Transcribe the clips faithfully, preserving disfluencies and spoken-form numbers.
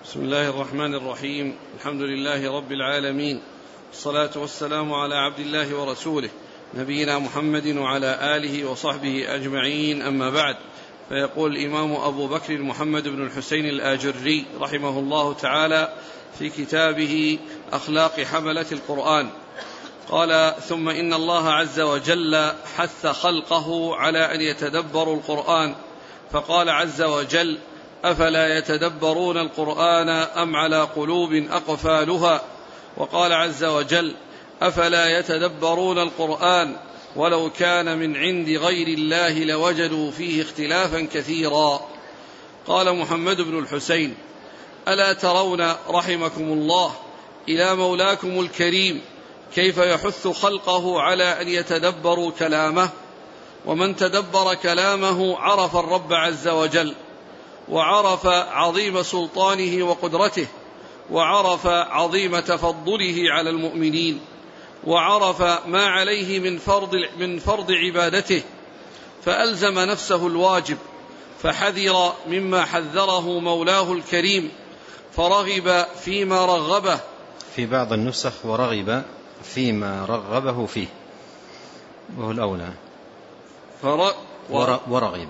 بسم الله الرحمن الرحيم. الحمد لله رب العالمين، والصلاة والسلام على عبد الله ورسوله نبينا محمد وعلى آله وصحبه أجمعين، أما بعد. فيقول الإمام أبو بكر محمد بن الحسين الآجري رحمه الله تعالى في كتابه أخلاق حملة القرآن، قال: ثم إن الله عز وجل حث خلقه على أن يتدبروا القرآن، فقال عز وجل: أفلا يتدبرون القرآن أم على قلوب أقفالها. وقال عز وجل: أفلا يتدبرون القرآن ولو كان من عند غير الله لوجدوا فيه اختلافا كثيرا. قال محمد بن الحسين: ألا ترون رحمكم الله إلى مولاكم الكريم كيف يحث خلقه على أن يتدبروا كلامه؟ ومن تدبر كلامه عرف الرب عز وجل، وعرف عظيم سلطانه وقدرته، وعرف عظيم تفضله على المؤمنين، وعرف ما عليه من فرض, من فرض عبادته، فألزم نفسه الواجب، فحذر مما حذره مولاه الكريم، فرغب فيما رغبه. في بعض النسخ ورغب فيما رغبه فيه، وهو الأولى. فر... ور... ورغب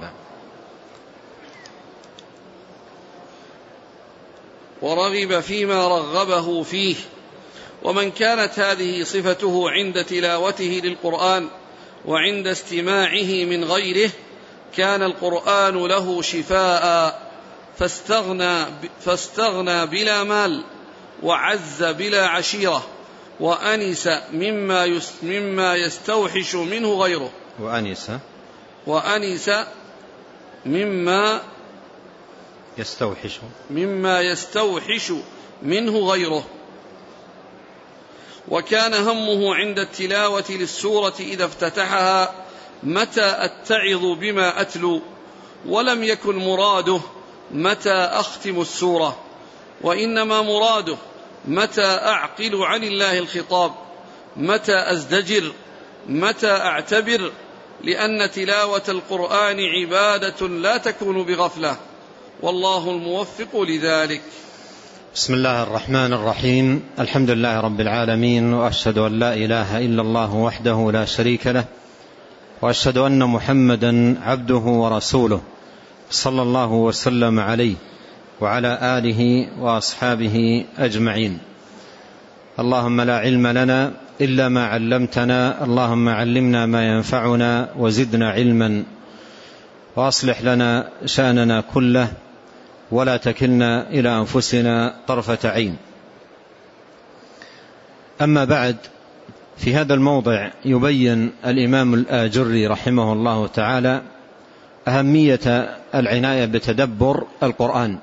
ورغب فيما رغبه فيه. ومن كانت هذه صفته عند تلاوته للقرآن وعند استماعه من غيره كان القرآن له شفاء، فاستغنى, فاستغنى بلا مال، وعز بلا عشيرة، وأنس مما, مما يستوحش منه غيره. وأنس وأنس مما يستوحش مما يستوحش منه غيره. وكان همه عند التلاوة للسورة إذا افتتحها: متى أتعظ بما أتلو؟ ولم يكن مراده متى أختم السورة، وإنما مراده متى أعقل عن الله الخطاب، متى أزدجر، متى أعتبر، لأن تلاوة القرآن عبادة لا تكون بغفلة، والله الموفق لذلك. بسم الله الرحمن الرحيم. الحمد لله رب العالمين، وأشهد أن لا إله إلا الله وحده لا شريك له، وأشهد أن محمدا عبده ورسوله، صلى الله وسلم عليه وعلى آله وأصحابه أجمعين. اللهم لا علم لنا إلا ما علمتنا، اللهم علمنا ما ينفعنا وزدنا علما، وأصلح لنا شأننا كله، ولا تكلنا إلى أنفسنا طرفة عين. أما بعد، في هذا الموضع يبين الإمام الآجري رحمه الله تعالى أهمية العناية بتدبر القرآن،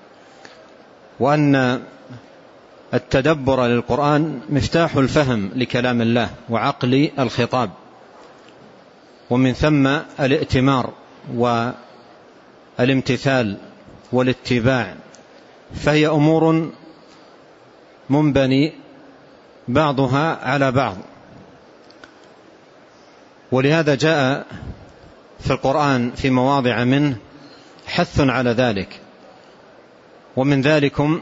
وأن التدبر للقرآن مفتاح الفهم لكلام الله وعقل الخطاب، ومن ثم الائتمار والامتثال والاتباع، فهي أمور منبني بعضها على بعض. ولهذا جاء في القرآن في مواضع منه حث على ذلك، ومن ذلكم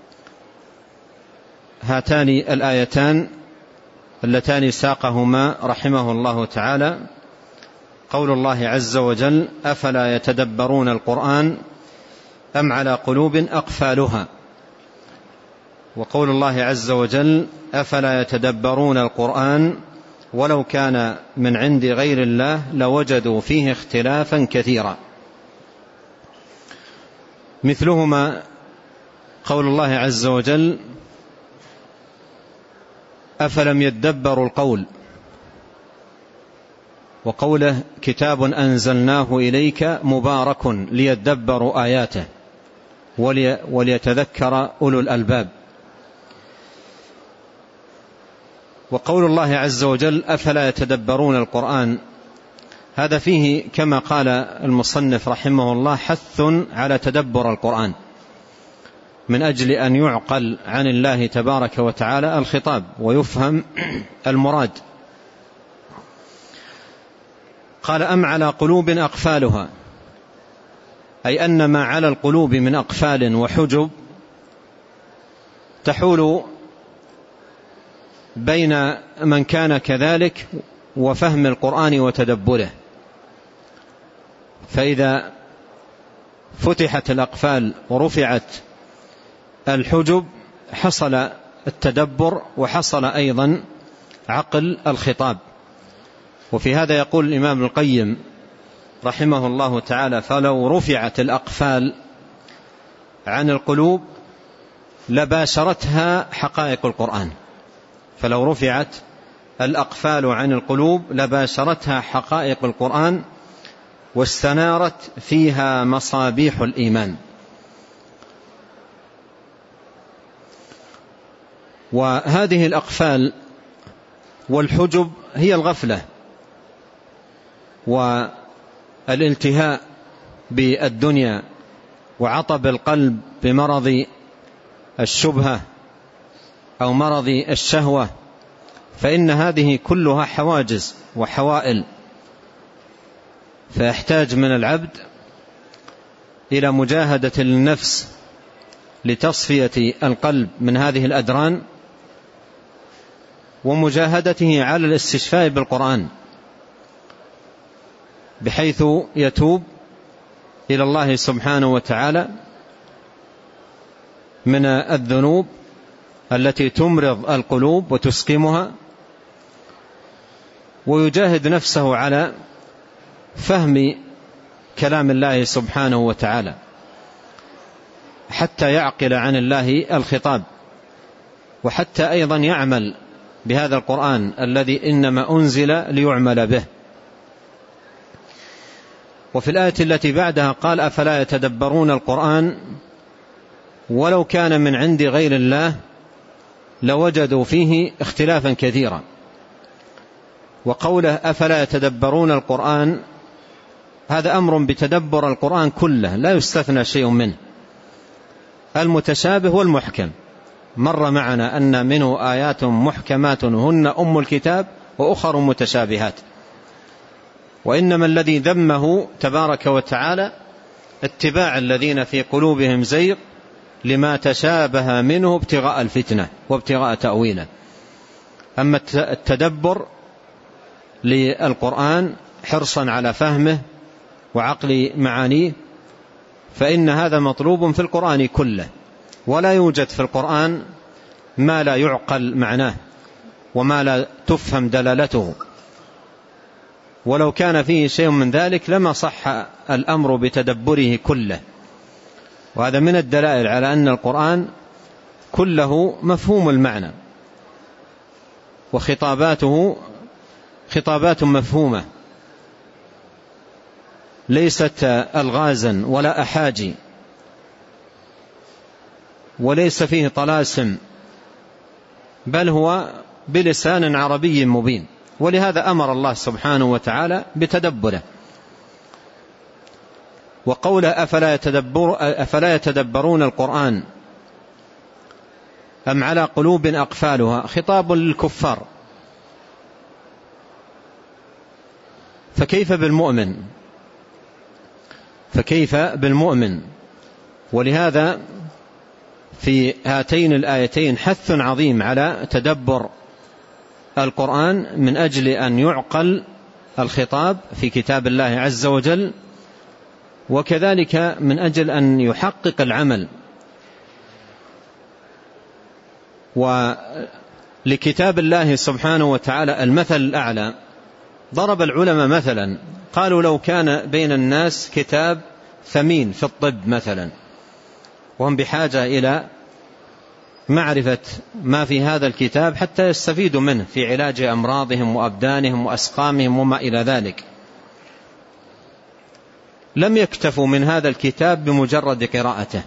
هاتان الآيتان اللتان ساقهما رحمه الله تعالى: قول الله عز وجل: أفلا يتدبرون القرآن أم على قلوب أقفالها. وقول الله عز وجل: أفلا يتدبرون القرآن ولو كان من عند غير الله لوجدوا فيه اختلافا كثيرا. مثلهما قول الله عز وجل: أفلم يدبروا القول، وقوله: كتاب أنزلناه إليك مبارك ليدبروا آياته وليتذكر أولو الألباب. وقول الله عز وجل: أفلا يتدبرون القرآن، هذا فيه كما قال المصنف رحمه الله حث على تدبر القرآن، من أجل أن يعقل عن الله تبارك وتعالى الخطاب ويفهم المراد. قال: أم على قلوب أقفالها، أي أن ما على القلوب من أقفال وحجب تحول بين من كان كذلك وفهم القرآن وتدبره. فإذا فتحت الأقفال ورفعت الحجب حصل التدبر وحصل أيضا عقل الخطاب. وفي هذا يقول الإمام القيم رحمه الله تعالى: فلو رفعت الأقفال عن القلوب لباشرتها حقائق القرآن. فلو رفعت الأقفال عن القلوب لباشرتها حقائق القرآن واستنارت فيها مصابيح الإيمان. وهذه الأقفال والحجب هي الغفلة والالتهاء بالدنيا وعطب القلب بمرض الشبهة أو مرض الشهوة، فإن هذه كلها حواجز وحوائل، فيحتاج من العبد إلى مجاهدة النفس لتصفية القلب من هذه الأدران ومجاهدته على الاستشفاء بالقرآن، بحيث يتوب إلى الله سبحانه وتعالى من الذنوب التي تمرض القلوب وتسقمها، ويجاهد نفسه على فهم كلام الله سبحانه وتعالى حتى يعقل عن الله الخطاب، وحتى أيضا يعمل بهذا القرآن الذي إنما أنزل ليعمل به. وفي الآية التي بعدها قال: أفلا يتدبرون القرآن ولو كان من عند غير الله لوجدوا فيه اختلافا كثيرا. وقوله أفلا يتدبرون القرآن هذا أمر بتدبر القرآن كله، لا يستثنى شيء منه، المتشابه والمحكم. مر معنا أن منه آيات محكمات هن أم الكتاب وأخر متشابهات، وإنما الذي ذمه تبارك وتعالى اتباع الذين في قلوبهم زيغ لما تشابه منه ابتغاء الفتنة وابتغاء تأويله. أما التدبر للقرآن حرصا على فهمه وعقل معانيه فإن هذا مطلوب في القرآن كله، ولا يوجد في القرآن ما لا يعقل معناه وما لا تفهم دلالته، ولو كان فيه شيء من ذلك لما صح الأمر بتدبره كله. وهذا من الدلائل على أن القرآن كله مفهوم المعنى وخطاباته خطابات مفهومة ليست ألغازا ولا أحاجي، وليس فيه طلاسم، بل هو بلسان عربي مبين. ولهذا أمر الله سبحانه وتعالى بتدبره. وقوله أفلا, يتدبر أفلا يتدبرون القرآن أم على قلوب أقفالها خطاب للكفار، فكيف بالمؤمن فكيف بالمؤمن ولهذا في هاتين الآيتين حث عظيم على تدبر القرآن من أجل أن يعقل الخطاب في كتاب الله عز وجل، وكذلك من أجل أن يحقق العمل. ولكتاب الله سبحانه وتعالى المثل الأعلى. ضرب العلماء مثلا قالوا لو كان بين الناس كتاب ثمين في الطب مثلا، وهم بحاجة إلى معرفة ما في هذا الكتاب حتى يستفيدوا منه في علاج أمراضهم وأبدانهم وأسقامهم وما إلى ذلك، لم يكتفوا من هذا الكتاب بمجرد قراءته،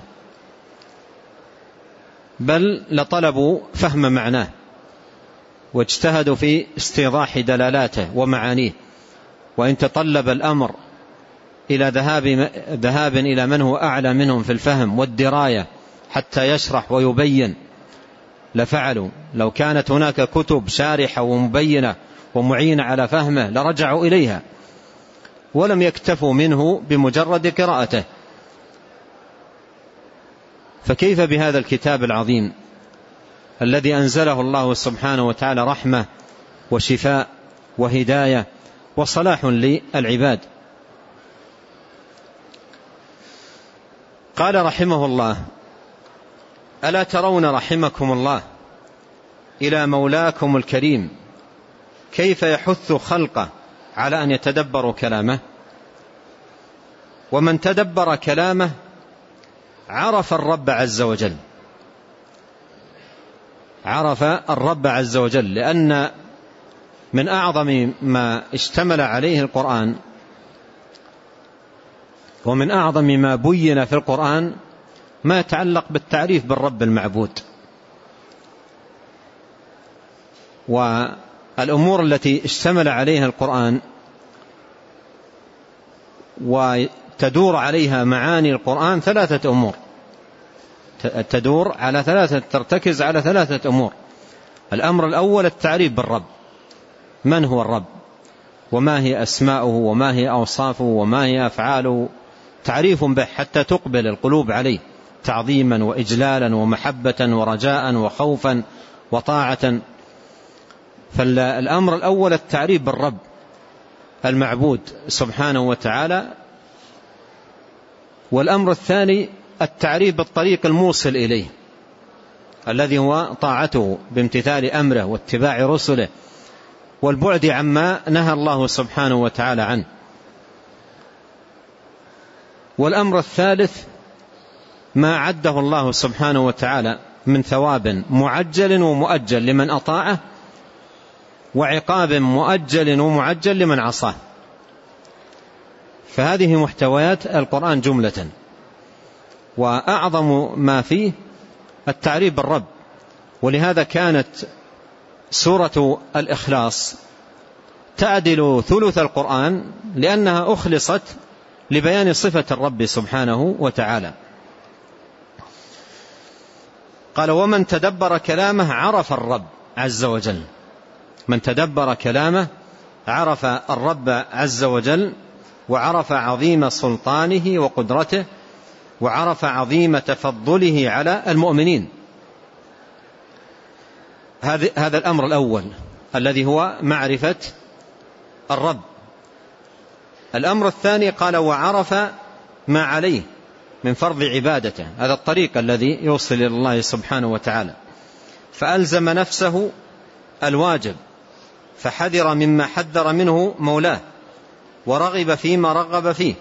بل لطلبوا فهم معناه واجتهدوا في استيضاح دلالاته ومعانيه. وإن تطلب الأمر إلى ذهاب, ذهاب إلى من هو أعلى منهم في الفهم والدراية حتى يشرح ويبين لفعلوا. لو كانت هناك كتب شارحة ومبينة ومعينة على فهمه لرجعوا إليها، ولم يكتفوا منه بمجرد قراءته. فكيف بهذا الكتاب العظيم الذي أنزله الله سبحانه وتعالى رحمة وشفاء وهداية وصلاح للعباد. قال رحمه الله: ألا ترون رحمكم الله إلى مولاكم الكريم كيف يحث خلقه على أن يتدبروا كلامه؟ ومن تدبر كلامه عرف الرب عز وجل، عرف الرب عز وجل، لأن من أعظم ما اشتمل عليه القرآن ومن أعظم ما بين في القرآن ما يتعلق بالتعريف بالرب المعبود. والأمور التي اشتمل عليها القرآن وتدور عليها معاني القرآن ثلاثة أمور، تدور على ثلاثة، ترتكز على ثلاثة أمور. الأمر الأول التعريف بالرب، من هو الرب وما هي أسماؤه وما هي أوصافه وما هي أفعاله، تعريف به حتى تقبل القلوب عليه تعظيما وإجلالا ومحبة ورجاء وخوفا وطاعة. فالأمر الأول التعريف بالرب المعبود سبحانه وتعالى. والأمر الثاني التعريف بالطريق الموصل إليه الذي هو طاعته بامتثال أمره واتباع رسله والبعد عما نهى الله سبحانه وتعالى عنه. والأمر الثالث ما عده الله سبحانه وتعالى من ثواب معجل ومؤجل لمن أطاعه، وعقاب مؤجل ومعجل لمن عصاه. فهذه محتويات القرآن جملة، وأعظم ما فيه التعريف بالرب. ولهذا كانت سورة الإخلاص تعدل ثلث القرآن لأنها أخلصت لبيان صفة الرب سبحانه وتعالى. قال: ومن تدبر كلامه عرف الرب عز وجل. من تدبر كلامه عرف الرب عز وجل، وعرف عظيم سلطانه وقدرته، وعرف عظيم تفضله على المؤمنين. هذا الأمر الأول الذي هو معرفة الرب. الأمر الثاني قال: وعرف ما عليه من فرض عبادته، هذا الطريق الذي يوصل إلى الله سبحانه وتعالى، فألزم نفسه الواجب، فحذر مما حذر منه مولاه، ورغب فيما رغب فيه.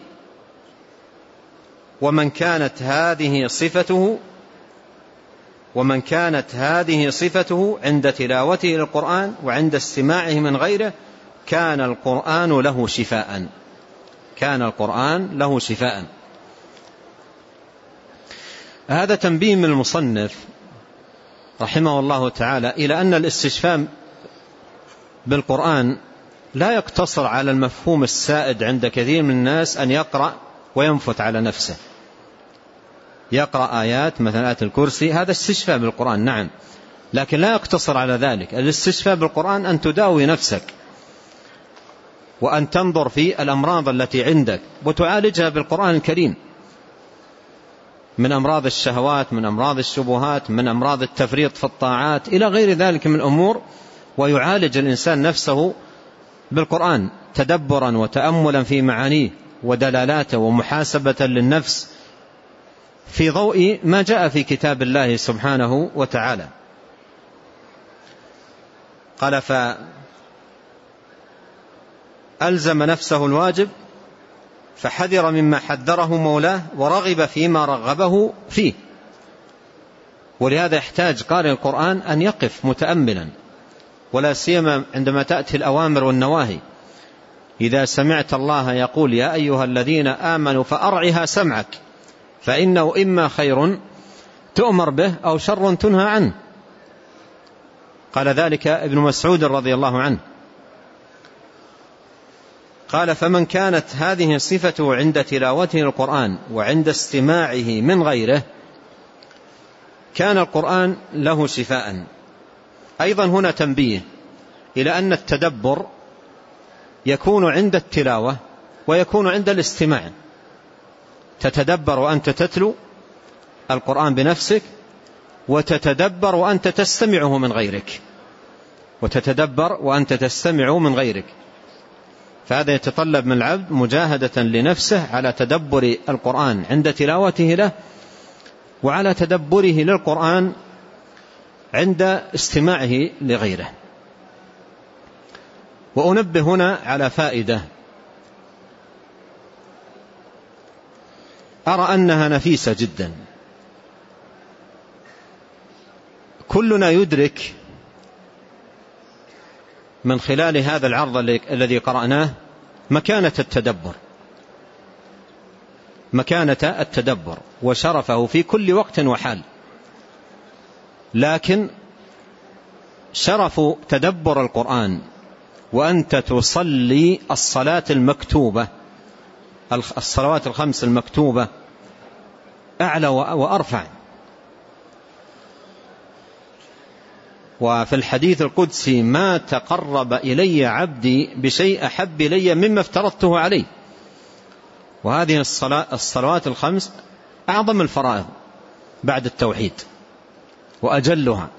ومن كانت هذه صفته ومن كانت هذه صفته عند تلاوته للقرآن وعند استماعه من غيره كان القرآن له شفاء كان القرآن له شفاء. هذا تنبيه من المصنف رحمه الله تعالى إلى أن الاستشفاء بالقرآن لا يقتصر على المفهوم السائد عند كثير من الناس أن يقرأ وينفت على نفسه، يقرأ آيات مثل آية الكرسي، هذا استشفاء بالقرآن نعم، لكن لا يقتصر على ذلك. الاستشفاء بالقرآن أن تداوي نفسك، وأن تنظر في الأمراض التي عندك وتعالجها بالقرآن الكريم، من أمراض الشهوات، من أمراض الشبهات، من أمراض التفريط في الطاعات إلى غير ذلك من الأمور، ويعالج الإنسان نفسه بالقرآن تدبرا وتأملا في معانيه ودلالاته ومحاسبة للنفس في ضوء ما جاء في كتاب الله سبحانه وتعالى. قال: فألزم نفسه الواجب، فحذر مما حذره مولاه، ورغب فيما رغبه فيه. ولهذا يحتاج قارئ القرآن أن يقف متأملا، ولا سيما عندما تأتي الأوامر والنواهي. إذا سمعت الله يقول: يا أيها الذين آمنوا فأرعها سمعك فإنه إما خير تؤمر به أو شر تنهى عنه. قال ذلك ابن مسعود رضي الله عنه. قال: فمن كانت هذه صفته عند تلاوته القرآن وعند استماعه من غيره كان القرآن له شفاء. أيضا هنا تنبيه إلى أن التدبر يكون عند التلاوة ويكون عند وتتدبر وأنت تستمعه من غيرك وتتدبر وأنت تستمع من غيرك. فهذا يتطلب من العبد مجاهدة لنفسه على تدبر القرآن عند تلاوته له، وعلى تدبره للقرآن عند استماعه لغيره. وأنبه هنا على فائدة أرى أنها نفيسة جدا. كلنا يدرك من خلال هذا العرض الذي قرأناه مكانة التدبر مكانة التدبر وشرفه في كل وقت وحال. لكن شرف تدبر القرآن وأنت تصلي الصلاة المكتوبة الصلوات الخمس المكتوبة أعلى وأرفع. وفي الحديث القدسي: ما تقرب إلي عبدي بشيء أحب إلي مما افترضته عليه. وهذه الصلاة الصلوات الخمس أعظم الفرائض بعد التوحيد وأجلها.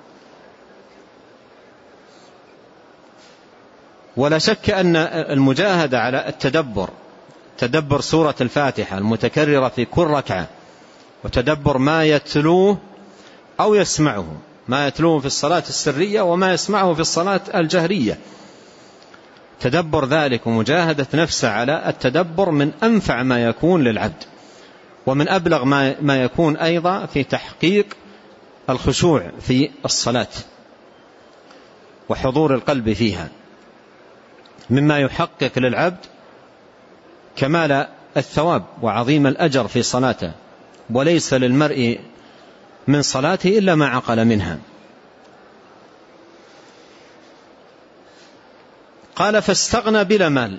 ولا شك أن المجاهدة على التدبر، تدبر سورة الفاتحة المتكررة في كل ركعة، وتدبر ما يتلوه أو يسمعه، ما يتلوه في الصلاة السرية وما يسمعه في الصلاة الجهرية، تدبر ذلك ومجاهدة نفسه على التدبر من أنفع ما يكون للعبد، ومن أبلغ ما يكون أيضا في تحقيق الخشوع في الصلاة وحضور القلب فيها، مما يحقق للعبد كمال الثواب وعظيم الأجر في صلاته. وليس للمرء من صلاته إلا ما عقل منها. قال: فاستغنى بلا مال.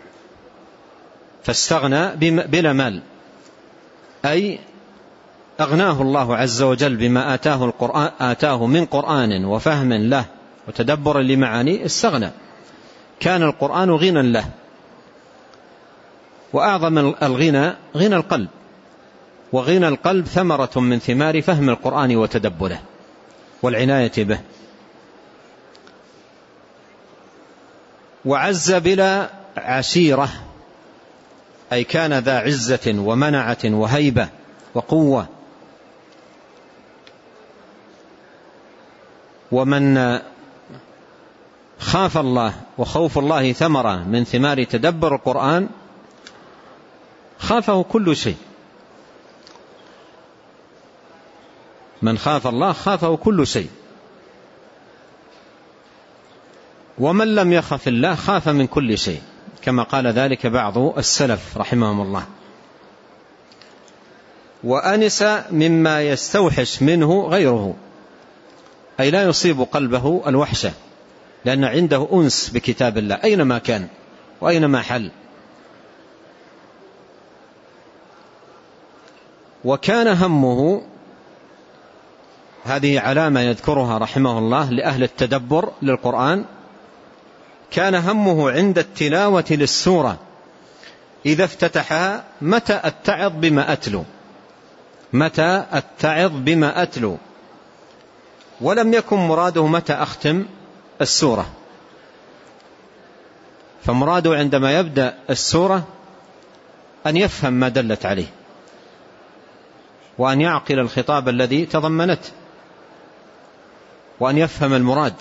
فاستغنى بلا مال أي أغناه الله عز وجل بما آتاه, القرآن آتاه من قرآن وفهم له وتدبر لمعانيه. استغنى، كان القرآن غنى له. وأعظم الغنى غنى القلب، وغنى القلب ثمرة من ثمار فهم القرآن وتدبره والعناية به. وعز بلا عشيرة أي كان ذا عزة ومنعة وهيبة وقوة. ومن خاف الله وخوف الله ثمرة من ثمار تدبر القرآن خافه كل شيء. من خاف الله خافه كل شيء. ومن لم يخف الله خاف من كل شيء، كما قال ذلك بعض السلف رحمهم الله. وأنس مما يستوحش منه غيره أي لا يصيب قلبه الوحشة، لأن عنده أنس بكتاب الله أينما كان وأينما حل. وكان همه، هذه علامة يذكرها رحمه الله لأهل التدبر للقرآن، كان همه عند التلاوة للسورة إذا افتتحها: متى أتعظ بما أتلو، متى أتعظ بما أتلو. ولم يكن مراده متى أختم السورة، فمراده عندما يبدأ السورة أن يفهم ما دلت عليه، وأن يعقل الخطاب الذي تضمنته، وأن يفهم المراد.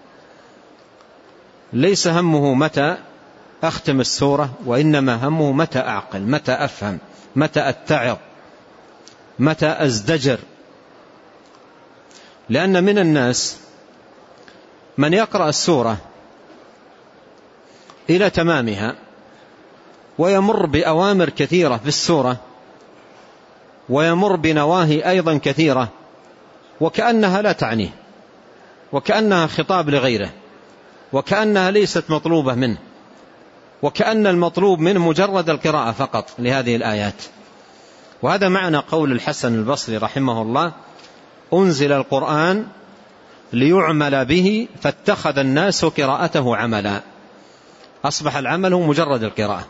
ليس همه متى أختم السورة، وإنما همه متى أعقل، متى أفهم، متى أتعظ، متى أزدجر. لأن من الناس من يقرأ السورة إلى تمامها ويمر بأوامر كثيرة في السورة، ويمر بنواهي أيضا كثيرة، وكأنها لا تعنيه، وكأنها خطاب لغيره، وكأنها ليست مطلوبة منه، وكأن المطلوب منه مجرد القراءة فقط لهذه الآيات. وهذا معنى قول الحسن البصري رحمه الله: أنزل القرآن ليعمل به فاتخذ الناس قراءته عملا. أصبح العمل هو مجرد القراءة.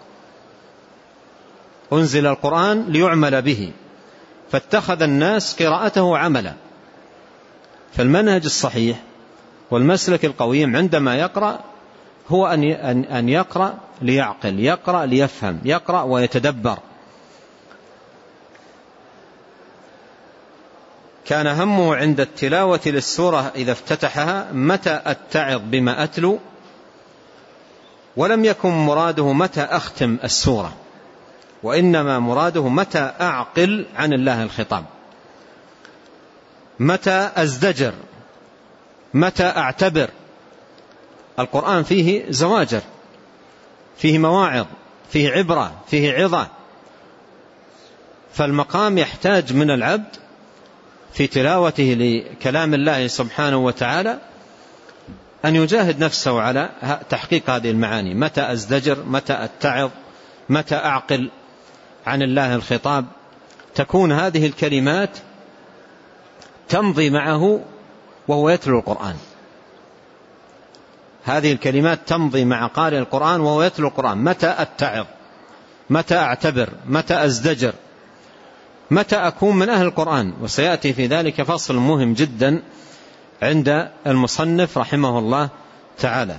أنزل القرآن ليعمل به فاتخذ الناس قراءته عملا. فالمنهج الصحيح والمسلك القويم عندما يقرأ هو أن يقرأ ليعقل، يقرأ ليفهم، يقرأ ويتدبر. كان همه عند التلاوة للسورة إذا افتتحها متى أتعظ بما أتلو، ولم يكن مراده متى أختم السورة، وإنما مراده متى أعقل عن الله الخطاب، متى أزدجر، متى أعتبر. القرآن فيه زواجر، فيه مواعظ، فيه عبرة، فيه عظة، فالمقام يحتاج من العبد في تلاوته لكلام الله سبحانه وتعالى أن يجاهد نفسه على تحقيق هذه المعاني. متى أزدجر، متى أتعظ، متى أعقل عن الله الخطاب. تكون هذه الكلمات تمضي معه وهو يتلو القرآن، هذه الكلمات تمضي مع قارئ القرآن وهو يتلو القرآن. متى أتعظ، متى أعتبر، متى أزدجر، متى أكون من أهل القرآن. وسيأتي في ذلك فصل مهم جدا عند المصنف رحمه الله تعالى،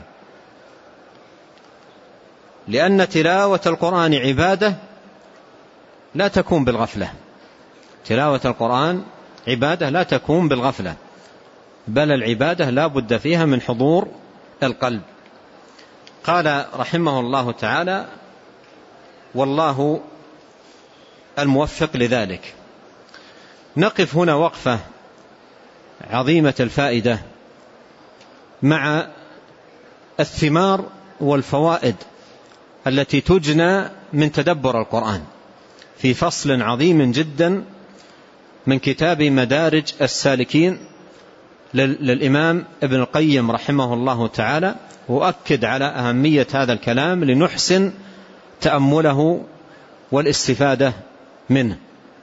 لأن تلاوة القرآن عبادة لا تكون بالغفلة. تلاوة القرآن عبادة لا تكون بالغفلة، بل العبادة لا بد فيها من حضور القلب. قال رحمه الله تعالى: والله الموفق لذلك. نقف هنا وقفة عظيمة الفائدة مع الثمار والفوائد التي تجنى من تدبر القرآن في فصل عظيم جدا من كتاب مدارج السالكين للإمام ابن القيم رحمه الله تعالى، وأكد على أهمية هذا الكلام لنحسن تأمله والاستفادة منه.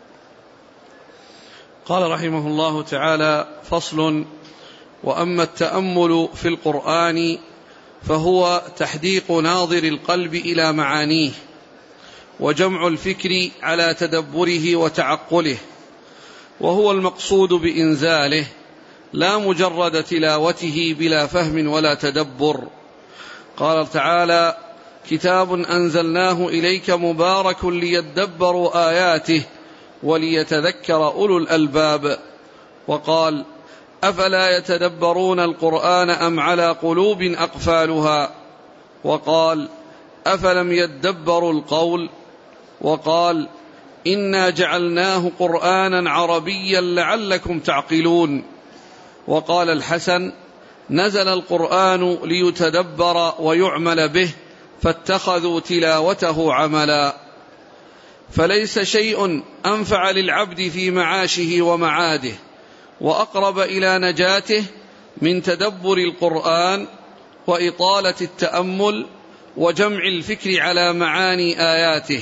قال رحمه الله تعالى: فصل: وأما التأمل في القرآن فهو تحديق ناظر القلب إلى معانيه، وجمع الفكر على تدبره وتعقله، وهو المقصود بإنزاله، لا مجرد تلاوته بلا فهم ولا تدبر. قال تعالى: كتاب أنزلناه إليك مبارك ليدبروا آياته وليتذكر أولو الألباب. وقال: أفلا يتدبرون القرآن أم على قلوب أقفالها. وقال: أفلم يدبروا القول. وقال: إنا جعلناه قرآنا عربيا لعلكم تعقلون. وقال الحسن: نزل القرآن ليتدبر ويعمل به فاتخذوا تلاوته عملا. فليس شيء أنفع للعبد في معاشه ومعاده وأقرب إلى نجاته من تدبر القرآن وإطالة التأمل وجمع الفكر على معاني آياته،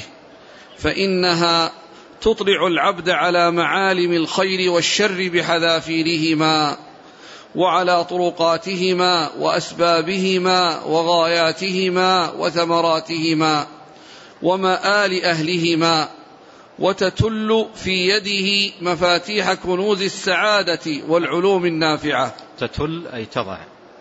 فإنها تطلع العبد على معالم الخير والشر بحذافيرهما، وعلى طرقاتهما وأسبابهما وغاياتهما وثمراتهما ومآل أهلهما، وتتل في يده مفاتيح كنوز السعادة والعلوم النافعة. تتل أي تضع.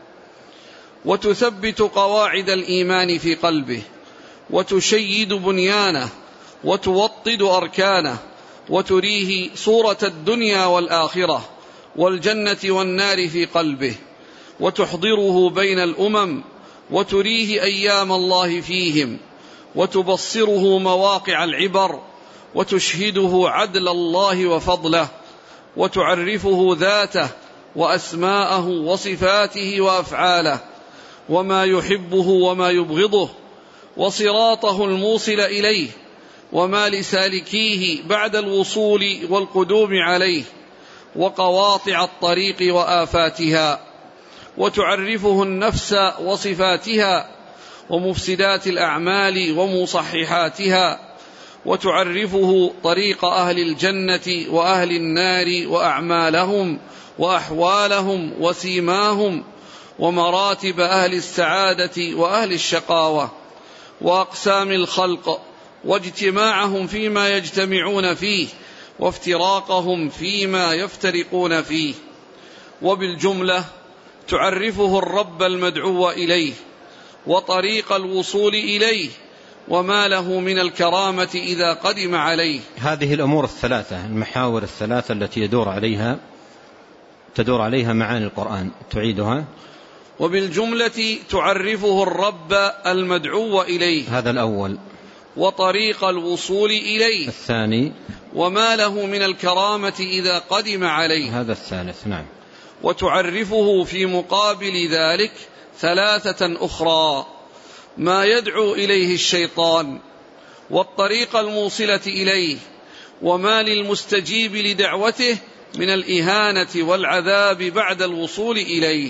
وتثبت قواعد الإيمان في قلبه، وتشيد بنيانه، وتوطد أركانه، وتريه صورة الدنيا والآخرة والجنة والنار في قلبه، وتحضره بين الأمم، وتريه أيام الله فيهم، وتبصره مواقع العبر، وتشهده عدل الله وفضله، وتعرفه ذاته وأسماءه وصفاته وأفعاله وما يحبه وما يبغضه، وصراطه الموصل إليه، وما لسالكيه بعد الوصول والقدوم عليه، وقواطع الطريق وآفاتها، وتعرفه النفس وصفاتها ومفسدات الأعمال ومصححاتها، وتعرفه طريق أهل الجنة وأهل النار وأعمالهم وأحوالهم وسيماهم، ومراتب أهل السعادة وأهل الشقاوة، وأقسام الخلق واجتماعهم فيما يجتمعون فيه، وافتراقهم فيما يفترقون فيه، وبالجملة تعرفه الرب المدعو إليه وطريق الوصول إليه وما له من الكرامة إذا قدم عليه. هذه الأمور الثلاثة، المحاور الثلاثة التي يدور عليها تدور عليها معاني القرآن، تعيدها. وبالجملة تعرفه الرب المدعو إليه، هذا الأول. وطريق الوصول إليه، الثاني. وما له من الكرامة إذا قدم عليه، هذا الثالث. نعم. وتعرفه في مقابل ذلك ثلاثة أخرى: ما يدعو إليه الشيطان، والطريق الموصلة إليه، وما للمستجيب لدعوته من الإهانة والعذاب بعد الوصول إليه.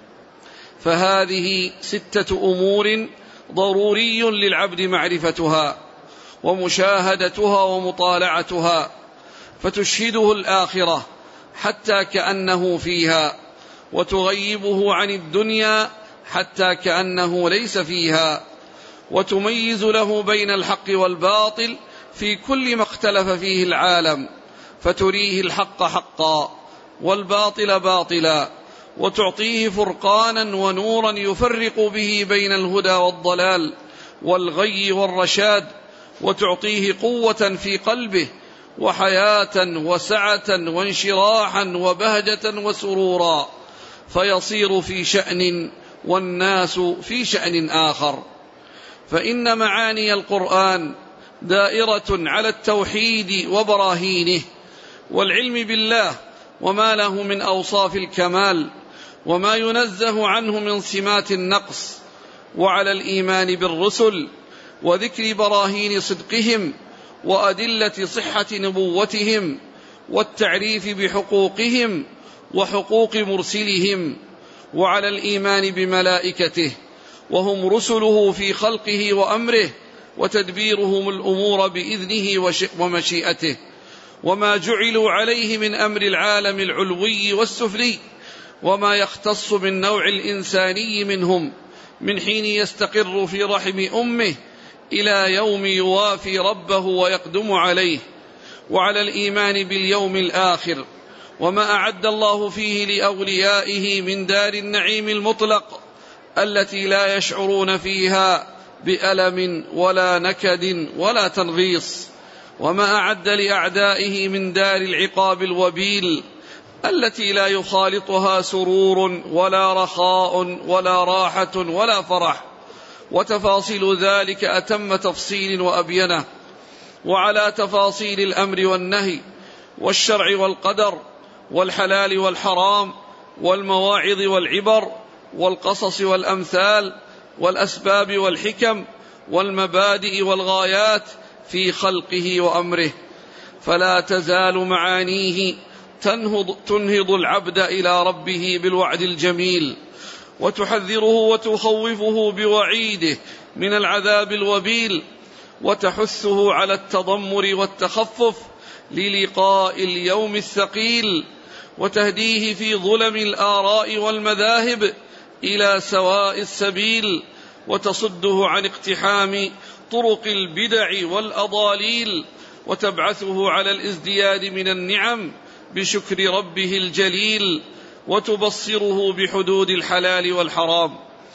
فهذه ستة أمور ضروري للعبد معرفتها ومشاهدتها ومطالعتها، فتشهده الآخرة حتى كأنه فيها، وتغيبه عن الدنيا حتى كأنه ليس فيها، وتميز له بين الحق والباطل في كل ما اختلف فيه العالم، فتريه الحق حقا والباطل باطلا، وتعطيه فرقانا ونورا يفرق به بين الهدى والضلال والغي والرشاد، وتعطيه قوة في قلبه وحياة وسعة وانشراحا وبهجة وسرورا، فيصير في شأن والناس في شأن آخر. فإن معاني القرآن دائرة على التوحيد وبراهينه والعلم بالله وما له من أوصاف الكمال وما ينزه عنه من سمات النقص، وعلى الإيمان بالرسل وذكر براهين صدقهم وأدلة صحة نبوتهم، والتعريف بحقوقهم وحقوق مرسلهم، وعلى الإيمان بملائكته وهم رسله في خلقه وأمره وتدبيرهم الأمور بإذنه ومشيئته، وما جعلوا عليه من أمر العالم العلوي والسفلي، وما يختص بالنوع الإنساني منهم من حين يستقر في رحم أمه إلى يوم يوافي ربه ويقدم عليه، وعلى الإيمان باليوم الآخر وما أعد الله فيه لأوليائه من دار النعيم المطلق التي لا يشعرون فيها بألم ولا نكد ولا تنغيص، وما أعد لأعدائه من دار العقاب الوبيل التي لا يخالطها سرور ولا رخاء ولا راحة ولا فرح، وتفاصيل ذلك أتم تفصيل وأبينه. وعلى تفاصيل الأمر والنهي والشرع والقدر والحلال والحرام والمواعظ والعبر والقصص والأمثال والأسباب والحكم والمبادئ والغايات في خلقه وأمره، فلا تزال معانيه تنهض, تنهض العبد إلى ربه بالوعد الجميل، وتحذره وتخوفه بوعيده من العذاب الوبيل، وتحثه على التضمر والتخفف للقاء اليوم الثقيل، وتهديه في ظلم الآراء والمذاهب إلى سواء السبيل، وتصده عن اقتحام طرق البدع والأضاليل، وتبعثه على الازدياد من النعم بشكر ربه الجليل، وتبصره بحدود الحلال والحرام،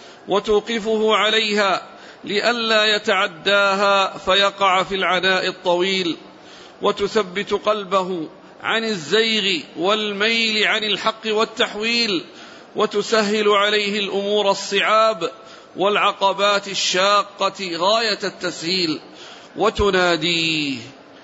وتوقفه عليها لئلا يتعداها فيقع في العناء الطويل، وتثبت قلبه عن الزيغ والميل عن الحق والتحويل، وتسهل عليه الأمور الصعاب والعقبات الشاقة غاية التسهيل، وتناديه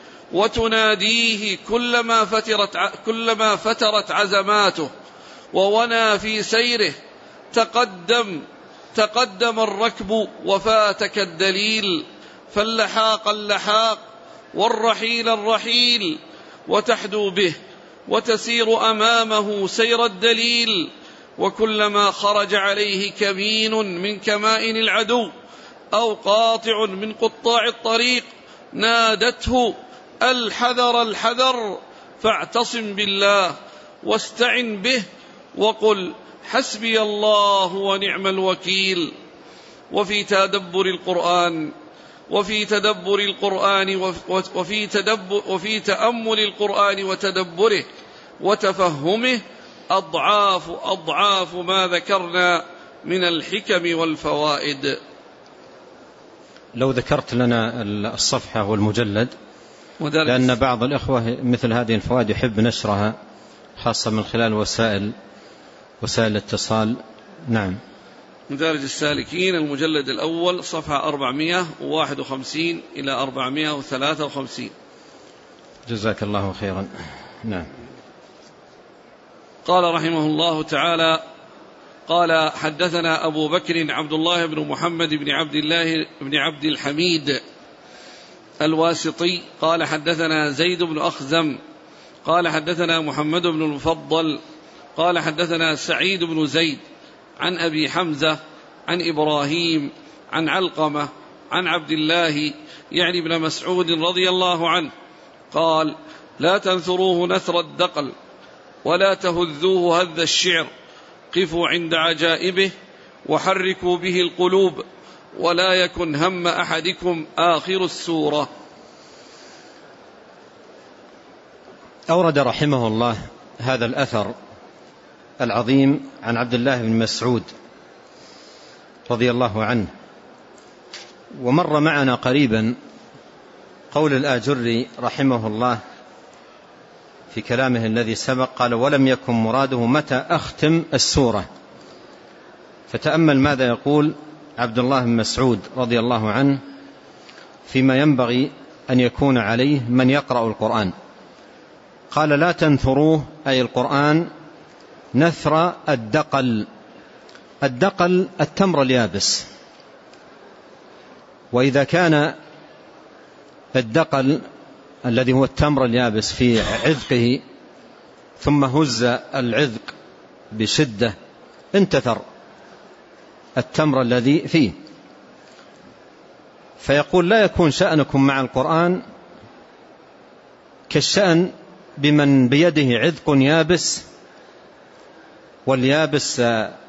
وتناديه كلما فترت, كلما فترت عزماته وونى في سيره، تقدم تقدم الركب وفاتك الدليل، فاللحاق اللحاق والرحيل الرحيل، وتحدو به وتسير أمامه سير الدليل، وكلما خرج عليه كمين من كمائن العدو أو قاطع من قطاع الطريق نادته الحذر الحذر، فاعتصم بالله واستعن به وقل حسبي الله ونعم الوكيل. وفي تدبر القرآن وفي تدبر القرآن وفي تدبر وفي تأمل القرآن وتدبره وتفهمه أضعاف أضعاف ما ذكرنا من الحكم والفوائد. لو ذكرت لنا الصفحة والمجلد، لأن بعض الإخوة مثل هذه الفوائد يحب نشرها خاصة من خلال وسائل وسائل الاتصال. نعم. مدارج السالكين المجلد الأول صفحة أربعمائة وواحد وخمسين إلى أربعمائة وثلاثة وخمسين. جزاك الله خيرا. نعم. قال رحمه الله تعالى: قال حدثنا أبو بكر عبد الله بن محمد بن عبد الله بن عبد الحميد الواسطي قال حدثنا زيد بن أخزم قال حدثنا محمد بن المفضل قال حدثنا سعيد بن زيد عن أبي حمزة عن إبراهيم عن علقمة عن عبد الله يعني ابن مسعود رضي الله عنه قال: لا تنثروه نثر الدقل ولا تهذوه هذ الشعر، قفوا عند عجائبه وحركوا به القلوب، ولا يكن هم أحدكم آخر السورة. أورد رحمه الله هذا الأثر العظيم عن عبد الله بن مسعود رضي الله عنه. ومر معنا قريبا قول الآجري رحمه الله في كلامه الذي سبق، قال: ولم يكن مراده متى أختم السورة. فتأمل ماذا يقول عبد الله بن مسعود رضي الله عنه فيما ينبغي أن يكون عليه من يقرأ القرآن. قال: لا تنثروه أي القرآن نثر الدقل. الدقل التمر اليابس. وإذا كان الدقل الذي هو التمر اليابس في عذقه ثم هز العذق بشدة انتثر التمر الذي فيه. فيقول: لا يكون شأنكم مع القرآن كالشأن بمن بيده عذق يابس، واليابس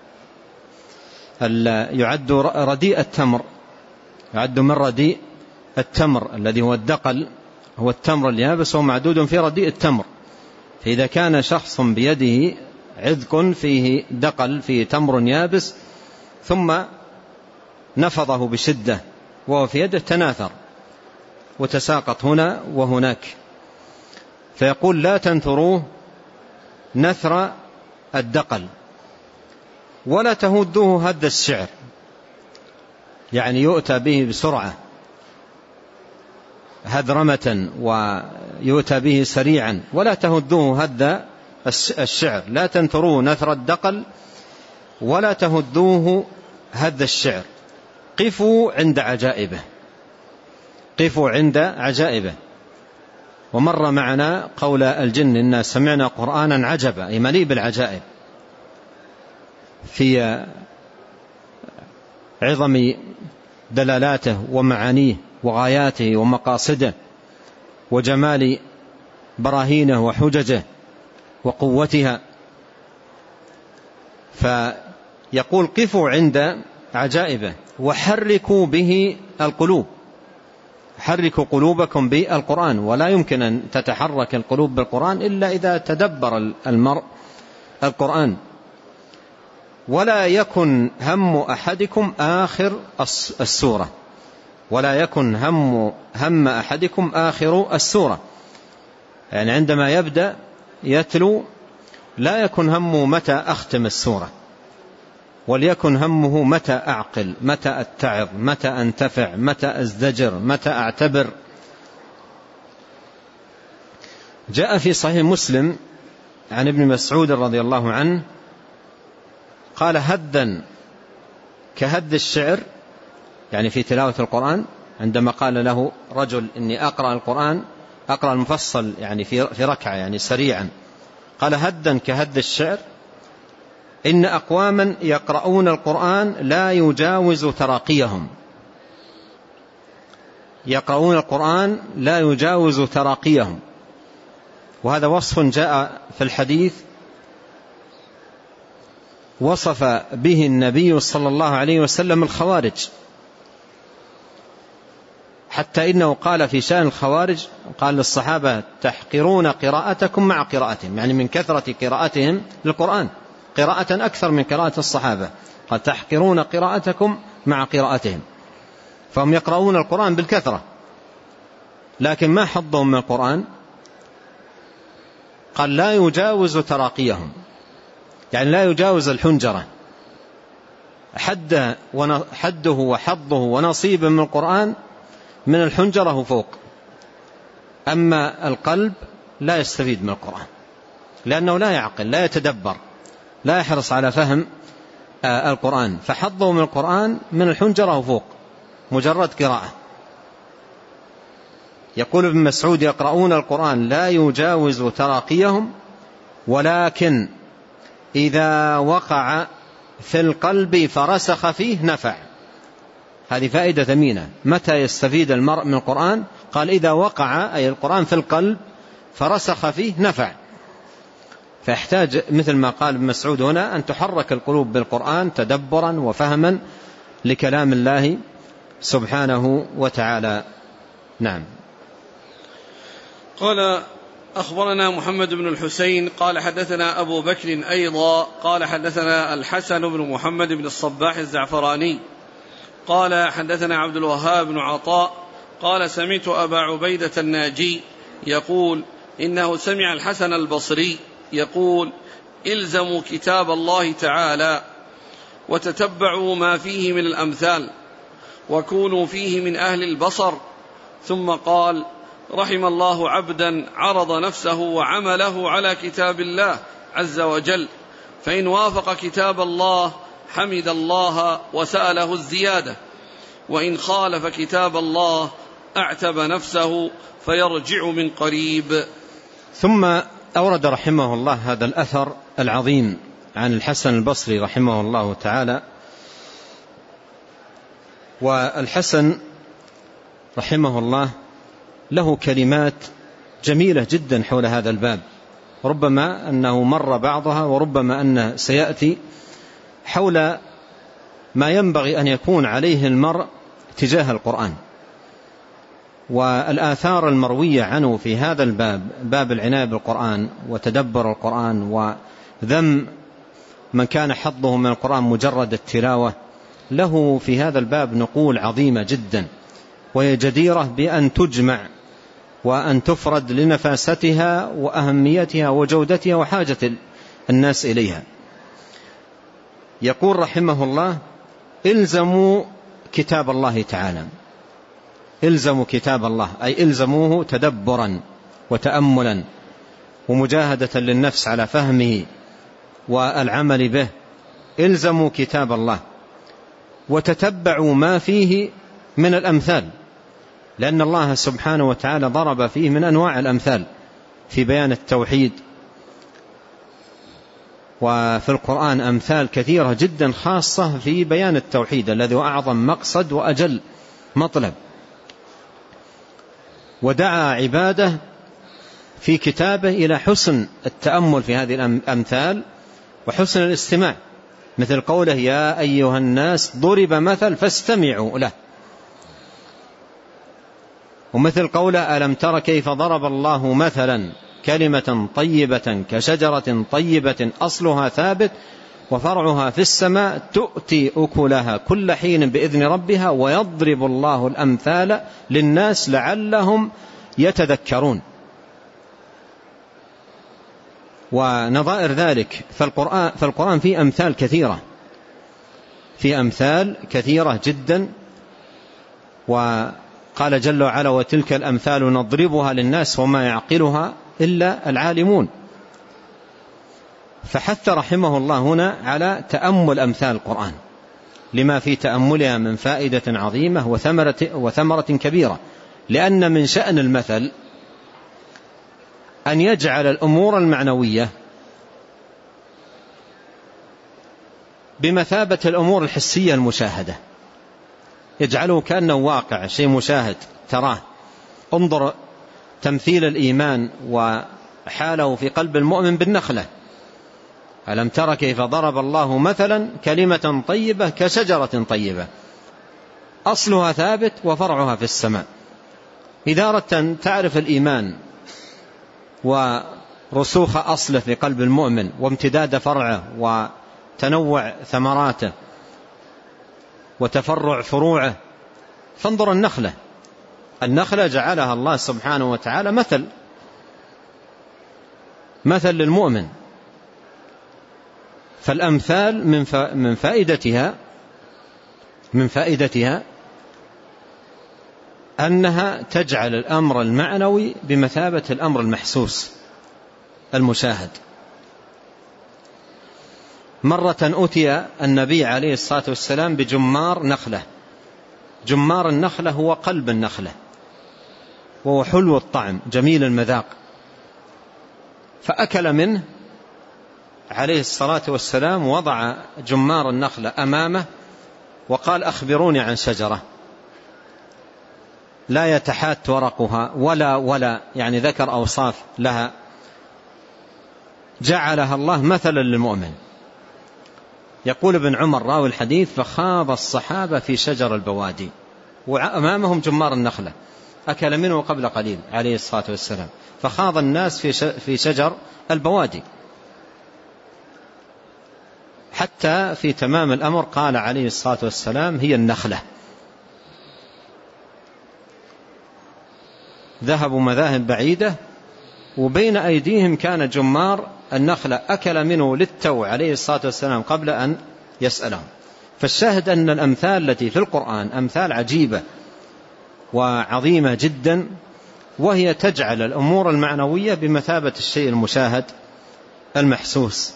يعد رديء التمر، يعد من رديء التمر الذي هو الدقل، هو التمر اليابس ومعدود في رديء التمر. فإذا كان شخص بيده عذق فيه دقل فيه تمر يابس ثم نفضه بشدة وهو في يده تناثر وتساقط هنا وهناك، فيقول: لا تنثروه نثر الدقل ولا تهدوه هد الشعر، يعني يؤتى به بسرعة هذرمة ويؤتى به سريعا، ولا تهدوه هد الشعر. لا تنثروه نثر الدقل ولا تهدوه هد الشعر، قفوا عند عجائبه، قفوا عند عجائبه. ومر معنا قول الجن: إنا سمعنا قرآنا عجبا، أي مليء بالعجائب في عظم دلالاته ومعانيه وغاياته ومقاصده وجمال براهينه وحججه وقوتها. فيقول: قفوا عند عجائبه وحركوا به القلوب، حركوا قلوبكم بالقرآن. ولا يمكن أن تتحرك القلوب بالقرآن إلا إذا تدبر المرء القرآن. ولا يكن هم أحدكم آخر السورة، ولا يكن هم هم أحدكم آخر السورة، يعني عندما يبدأ يتلو لا يكن همه متى أختم السورة، وليكن همه متى أعقل، متى أتعظ، متى أنتفع، متى أزدجر، متى أعتبر. جاء في صحيح مسلم عن ابن مسعود رضي الله عنه قال: هدا كهد الشعر، يعني في تلاوة القرآن. عندما قال له رجل: إني أقرأ القرآن، أقرأ المفصل يعني في ركعة يعني سريعا، قال: هدا كهد الشعر، إن أقواما يقرؤون القرآن لا يجاوز تراقيهم، يقرؤون القرآن لا يجاوز تراقيهم. وهذا وصف جاء في الحديث وصف به النبي صلى الله عليه وسلم الخوارج، حتى إنه قال في شأن الخوارج، قال للصحابة تحقرون قراءتكم مع قراءتهم، يعني من كثرة قراءتهم للقرآن، قراءة أكثر من قراءة الصحابة، قال تحقرون قراءتكم مع قراءتهم، فهم يقرؤون القرآن بالكثرة لكن ما حظهم من القرآن، قال لا يجاوز تراقيهم، يعني لا يجاوز الحنجرة، حده حده وحظه ونصيبه من القرآن من الحنجرة فوق. أما القلب لا يستفيد من القرآن لأنه لا يعقل، لا يتدبر، لا يحرص على فهم القرآن، فحظه من القرآن من الحنجرة فوق مجرد قراءة. يقول ابن مسعود يقرؤون القرآن لا يجاوز تراقيهم، ولكن إذا وقع في القلب فرسخ فيه نفع. هذه فائدة ثمينة. متى يستفيد المرء من القرآن؟ قال إذا وقع أي القرآن في القلب فرسخ فيه نفع. فيحتاج مثل ما قال ابن مسعود هنا أن تحرك القلوب بالقرآن تدبرا وفهما لكلام الله سبحانه وتعالى. نعم. قال أخبرنا محمد بن الحسين قال حدثنا أبو بكر أيضا قال حدثنا الحسن بن محمد بن الصباح الزعفراني قال حدثنا عبد الوهاب بن عطاء قال سمعت أبا عبيدة الناجي يقول إنه سمع الحسن البصري يقول إلزموا كتاب الله تعالى وتتبعوا ما فيه من الأمثال وكونوا فيه من أهل البصر. ثم قال رحم الله عبدا عرض نفسه وعمله على كتاب الله عز وجل، فإن وافق كتاب الله حمد الله وسأله الزيادة، وإن خالف كتاب الله أعتب نفسه فيرجع من قريب. ثم أورد رحمه الله هذا الأثر العظيم عن الحسن البصري رحمه الله تعالى. والحسن رحمه الله له كلمات جميلة جدا حول هذا الباب، ربما أنه مر بعضها وربما أنه سيأتي، حول ما ينبغي أن يكون عليه المرء تجاه القرآن والآثار المروية عنه في هذا الباب، باب العناية بالقرآن وتدبر القرآن وذم من كان حظه من القرآن مجرد التلاوة. له في هذا الباب نقول عظيمة جدا، وهي جديرة بأن تجمع وأن تفرد لنفاستها وأهميتها وجودتها وحاجة الناس إليها. يقول رحمه الله إلزموا كتاب الله تعالى، إلزموا كتاب الله أي إلزموه تدبرا وتأملا ومجاهدة للنفس على فهمه والعمل به. إلزموا كتاب الله وتتبعوا ما فيه من الأمثال، لأن الله سبحانه وتعالى ضرب فيه من أنواع الأمثال في بيان التوحيد، وفي القرآن أمثال كثيرة جدا خاصة في بيان التوحيد الذي هو أعظم مقصد وأجل مطلب. ودعا عباده في كتابه إلى حسن التأمل في هذه الأمثال وحسن الاستماع، مثل قوله يا أيها الناس ضرب مثل فاستمعوا له، ومثل قوله ألم تر كيف ضرب الله مثلا كلمة طيبة كشجرة طيبة أصلها ثابت وفرعها في السماء تؤتي أكلها كل حين بإذن ربها ويضرب الله الأمثال للناس لعلهم يتذكرون. ونظائر ذلك فالقرآن, فالقرآن فيه أمثال كثيرة، في أمثال كثيرة جدا. وقال جل وعلا وتلك الأمثال نضربها للناس وما يعقلها إلا العالمون. فحث رحمه الله هنا على تأمل أمثال القرآن لما في تأملها من فائدة عظيمة وثمرة, وثمرة كبيرة، لأن من شأن المثل أن يجعل الأمور المعنوية بمثابة الأمور الحسية المشاهدة، يجعله كأنه واقع شيء مشاهد تراه. انظر تمثيل الإيمان وحاله في قلب المؤمن بالنخلة، ألم تر كيف ضرب الله مثلا كلمة طيبة كشجرة طيبة أصلها ثابت وفرعها في السماء إذا أردت أن تعرف الإيمان ورسوخ أصله في قلب المؤمن وامتداد فرعه وتنوع ثمراته وتفرع فروعه، فانظر النخلة. النخلة جعلها الله سبحانه وتعالى مثل مثل للمؤمن. فالأمثال من فائدتها من فائدتها أنها تجعل الأمر المعنوي بمثابة الأمر المحسوس المشاهد. مرة أتي النبي عليه الصلاة والسلام بجمار نخلة. جمار النخلة هو قلب النخلة، وهو حلو الطعم جميل المذاق، فأكل منه عليه الصلاة والسلام، وضع جمار النخلة أمامه وقال: أخبروني عن شجرة لا يتحات ورقها ولا ولا يعني ذكر أوصاف لها، جعلها الله مثلا للمؤمن. يقول ابن عمر راوي الحديث: فخاض الصحابة في شجر البوادي، وأمامهم جمار النخلة أكل منه قبل قليل عليه الصلاة والسلام، فخاض الناس في شجر البوادي، حتى في تمام الأمر قال عليه الصلاة والسلام: هي النخلة. ذهبوا مذاهب بعيدة، وبين أيديهم كان جمار النخلة أكل منه للتو عليه الصلاة والسلام قبل أن يسألهم. فالشاهد أن الأمثال التي في القرآن أمثال عجيبة وعظيمة جدا، وهي تجعل الأمور المعنوية بمثابة الشيء المشاهد المحسوس.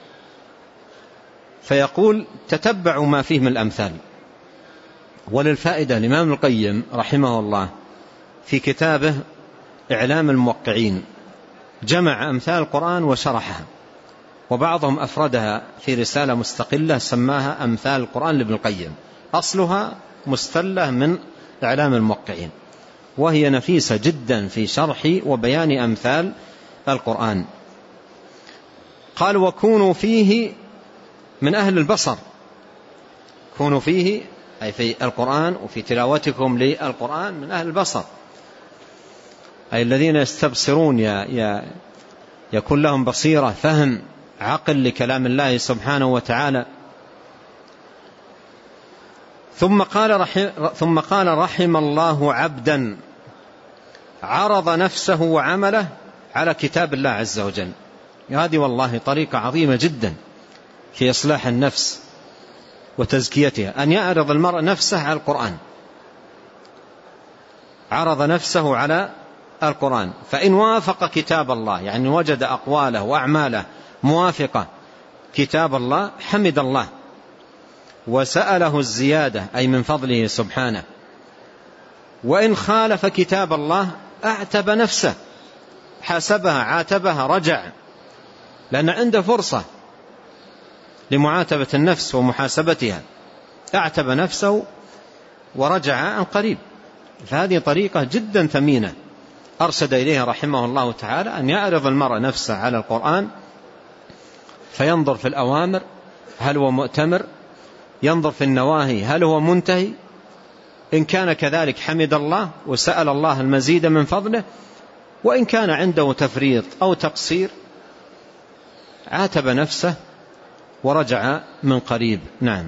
فيقول: تتبعوا ما فيه من الأمثال. وللفائدة الإمام ابن القيم رحمه الله في كتابه إعلام الموقعين جمع أمثال القرآن وشرحها، وبعضهم أفردها في رسالة مستقلة سماها أمثال القرآن لابن القيم. أصلها مستلة من إعلام الموقعين، وهي نفيسة جدا في شرح وبيان أمثال القرآن. قال: وكونوا فيه من أهل البصر. كونوا فيه أي في القرآن وفي تلاوتكم للقرآن من أهل البصر، أي الذين يستبصرون، يكون لهم بصيرة فهم عقل لكلام الله سبحانه وتعالى. ثم قال رحم, ثم قال رحم الله عبدا عرض نفسه وعمله على كتاب الله عز وجل. هذه والله طريقة عظيمة جدا في إصلاح النفس وتزكيتها، أن يعرض المرء نفسه على القرآن. عرض نفسه على القرآن، فإن وافق كتاب الله، يعني وجد أقواله وأعماله موافقة كتاب الله، حمد الله وسأله الزيادة أي من فضله سبحانه. وإن خالف كتاب الله أعتب نفسه، حاسبها عاتبها رجع، لأن عنده فرصة لمعاتبة النفس ومحاسبتها، أعتب نفسه ورجع عن قريب. فهذه طريقة جدا ثمينة أرشد إليها رحمه الله تعالى، أن يعرض المرء نفسه على القرآن فينظر في الأوامر هل هو مؤتمر، ينظر في النواهي هل هو منتهي. إن كان كذلك حمد الله وسأل الله المزيد من فضله، وإن كان عنده تفريط أو تقصير عاتب نفسه ورجع من قريب. نعم.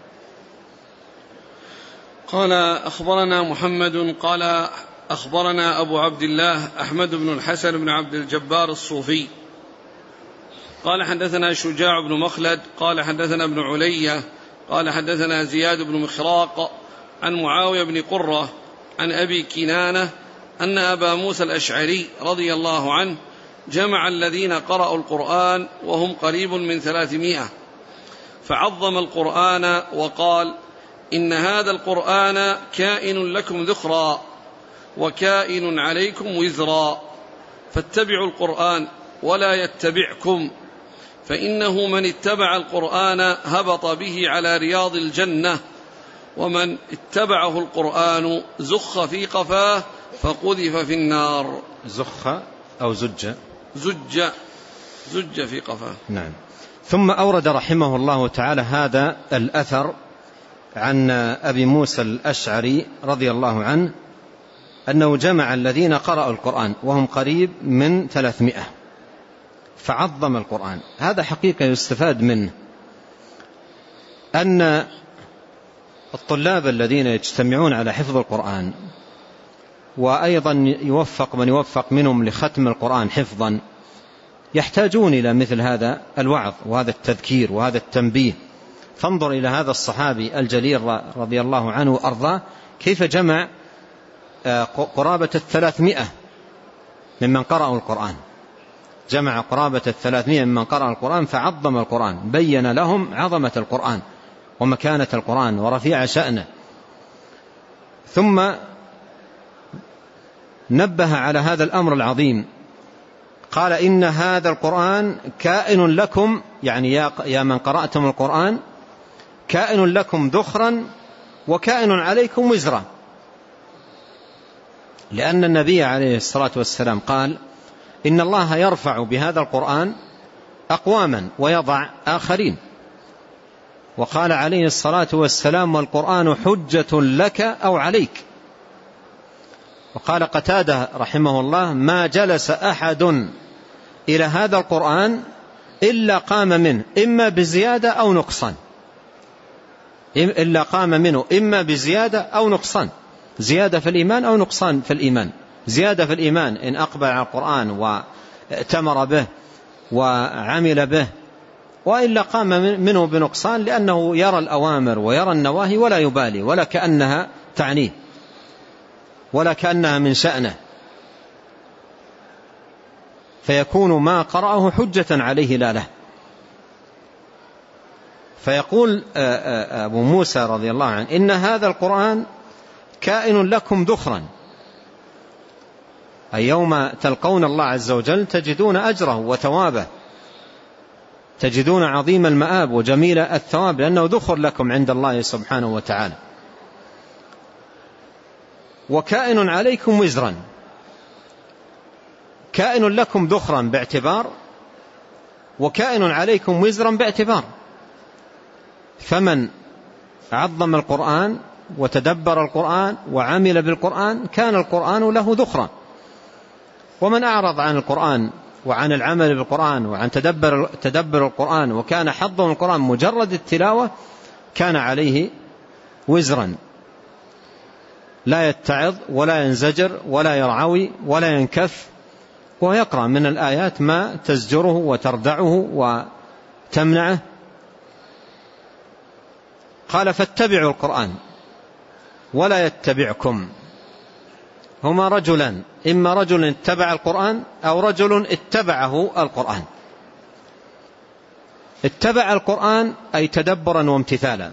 قال: أخبرنا محمد قال أخبرنا أبو عبد الله أحمد بن الحسن بن عبد الجبار الصوفي قال حدثنا شجاع بن مخلد قال حدثنا ابن علية قال حدثنا زياد بن مخراق عن معاوية بن قرة عن أبي كنانة أن أبا موسى الأشعري رضي الله عنه جمع الذين قرأوا القرآن وهم قريب من ثلاثمائة، فعظم القرآن وقال: إن هذا القرآن كائن لكم ذخرا وكائن عليكم وزرا، فاتبعوا القرآن ولا يتبعكم، فإنه من اتبع القرآن هبط به على رياض الجنة، ومن اتبعه القرآن زخ في قفاه فقذف في النار. زخ أو زج زج زج في قفاه. نعم. ثم أورد رحمه الله تعالى هذا الأثر عن أبي موسى الأشعري رضي الله عنه أنه جمع الذين قرأوا القرآن وهم قريب من ثلاثمائة فعظم القرآن. هذا حقيقة يستفاد منه أن الطلاب الذين يجتمعون على حفظ القرآن، وأيضا يوفق من يوفق منهم لختم القرآن حفظا، يحتاجون إلى مثل هذا الوعظ وهذا التذكير وهذا التنبيه. فانظر إلى هذا الصحابي الجليل رضي الله عنه وأرضاه كيف جمع قرابة الثلاثمائة ممن قرأوا القرآن، جمع قرابة الثلاثمائة ممن قرأوا القرآن فعظم القرآن، بين لهم عظمة القرآن ومكانة القرآن ورفيع شأنه. ثم نبه على هذا الأمر العظيم، قال إن هذا القرآن كائن لكم، يعني يا من قرأتم القرآن كائن لكم ذخرا وكائن عليكم وزرا. لأن النبي عليه الصلاة والسلام قال إن الله يرفع بهذا القرآن أقواما ويضع آخرين. وقال عليه الصلاة والسلام والقرآن حجة لك أو عليك. وقال قتادة رحمه الله ما جلس أحد إلى هذا القرآن إلا قام منه إما بزيادة أو نقصان، إلا قام منه إما بزيادة أو نقصان، زيادة في الإيمان أو نقصان في الإيمان. زيادة في الإيمان إن أقبل على القرآن واتمر به وعمل به، وإلا قام منه بنقصان لأنه يرى الأوامر ويرى النواهي ولا يبالي ولا كأنها تعنيه ولا كأنها من شأنه، فيكون ما قرأه حجة عليه لا له. فيقول أبو موسى رضي الله عنه إن هذا القرآن كائن لكم ذخرا، أي يوم تلقون الله عز وجل تجدون أجره وثوابه، تجدون عظيم المآب وجميل الثواب، لأنه ذخر لكم عند الله سبحانه وتعالى. وكائن عليكم وزرا، كائن لكم ذخرا باعتبار وكائن عليكم وزرا باعتبار. فمن عظم القرآن وتدبر القرآن وعمل بالقرآن كان القرآن له ذخرا، ومن أعرض عن القرآن وعن العمل بالقرآن وعن تدبر, تدبر القرآن وكان حظه القرآن مجرد التلاوة كان عليه وزرا، لا يتعظ ولا ينزجر ولا يرعوي ولا ينكف، ويقرأ من الآيات ما تزجره وتردعه وتمنعه. قال فاتبعوا القرآن ولا يتبعكم. هما رجلان، إما رجل اتبع القرآن أو رجل اتبعه القرآن. اتبع القرآن أي تدبرا وامتثالا،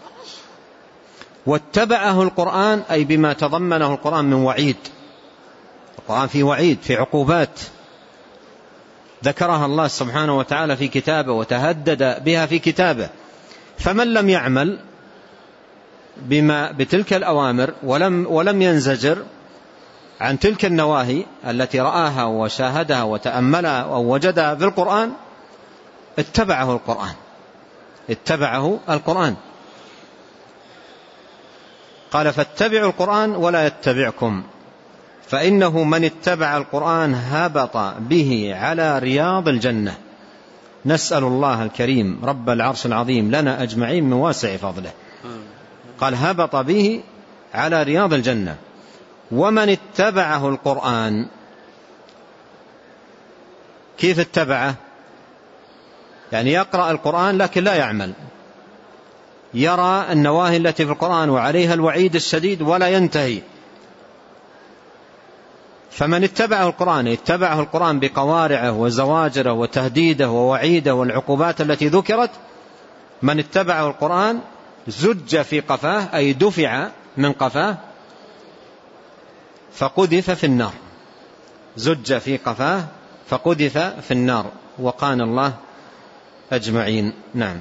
واتبعه القرآن أي بما تضمنه القرآن من وعيد. القرآن فيه وعيد، في عقوبات ذكرها الله سبحانه وتعالى في كتابه وتهدد بها في كتابه. فمن لم يعمل بما بتلك الأوامر ولم, ولم ينزجر عن تلك النواهي التي رآها وشاهدها وتأملها أو وجدها في القرآن اتبعه القرآن اتبعه القرآن قال فاتبعوا القرآن ولا يتبعكم، فإنه من اتبع القرآن هبط به على رياض الجنة. نسأل الله الكريم رب العرش العظيم لنا أجمعين من واسع فضله. قال هبط به على رياض الجنة. ومن اتبعه القرآن كيف اتبعه؟ يعني يقرأ القرآن لكن لا يعمل، يرى النواهي التي في القرآن وعليها الوعيد الشديد ولا ينتهي. فمن اتبعه القرآن اتبعه القرآن بقوارعه وزواجره وتهديده ووعيده والعقوبات التي ذكرت. من اتبعه القرآن زج في قفاه أي دفع من قفاه فقذف في النار، زج في قفاه فقذف في النار، وقان الله أجمعين. نعم.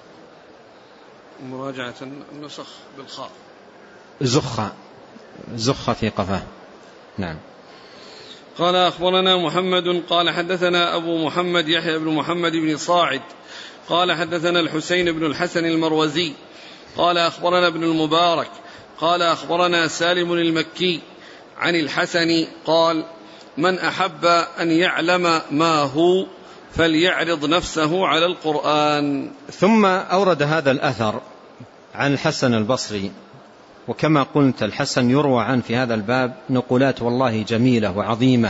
مراجعة النسخ بالخاء زخ زخ في قفاه. نعم. قال أخبرنا محمد قال حدثنا أبو محمد يحيى بن محمد بن صاعد قال حدثنا الحسين بن الحسن المروزي قال أخبرنا ابن المبارك قال أخبرنا سالم المكي عن الحسن قال: من أحب أن يعلم ما هو فليعرض نفسه على القرآن. ثم أورد هذا الأثر عن الحسن البصري، وكما قلت الحسن يروى عنه في هذا الباب نقولات والله جميلة وعظيمة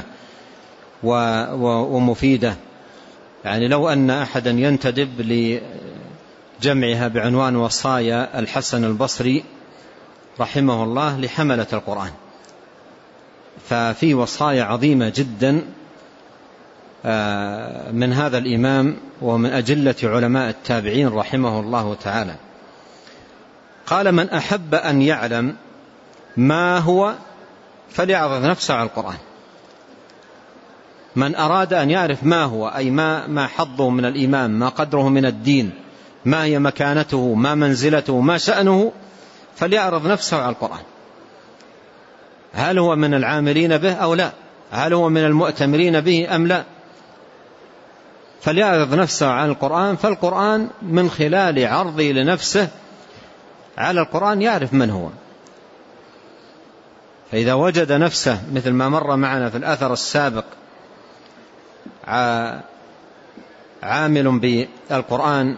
ومفيدة، يعني لو أن أحدا ينتدب لجمعها بعنوان وصايا الحسن البصري رحمه الله لحملة القرآن، ففي وصايا عظيمة جدا من هذا الإمام ومن أجلة علماء التابعين رحمه الله تعالى. قال: من أحب أن يعلم ما هو فليعرض نفسه على القرآن. من أراد أن يعرف ما هو، أي ما, ما حظه من الإيمان، ما قدره من الدين، ما هي مكانته، ما منزلته، ما شأنه، فليعرض نفسه على القرآن. هل هو من العاملين به أو لا؟ هل هو من المؤتمرين به أم لا؟ فليعرض نفسه على القرآن، فالقرآن من خلال عرضه لنفسه على القرآن يعرف من هو. فإذا وجد نفسه مثل ما مر معنا في الأثر السابق عامل بالقرآن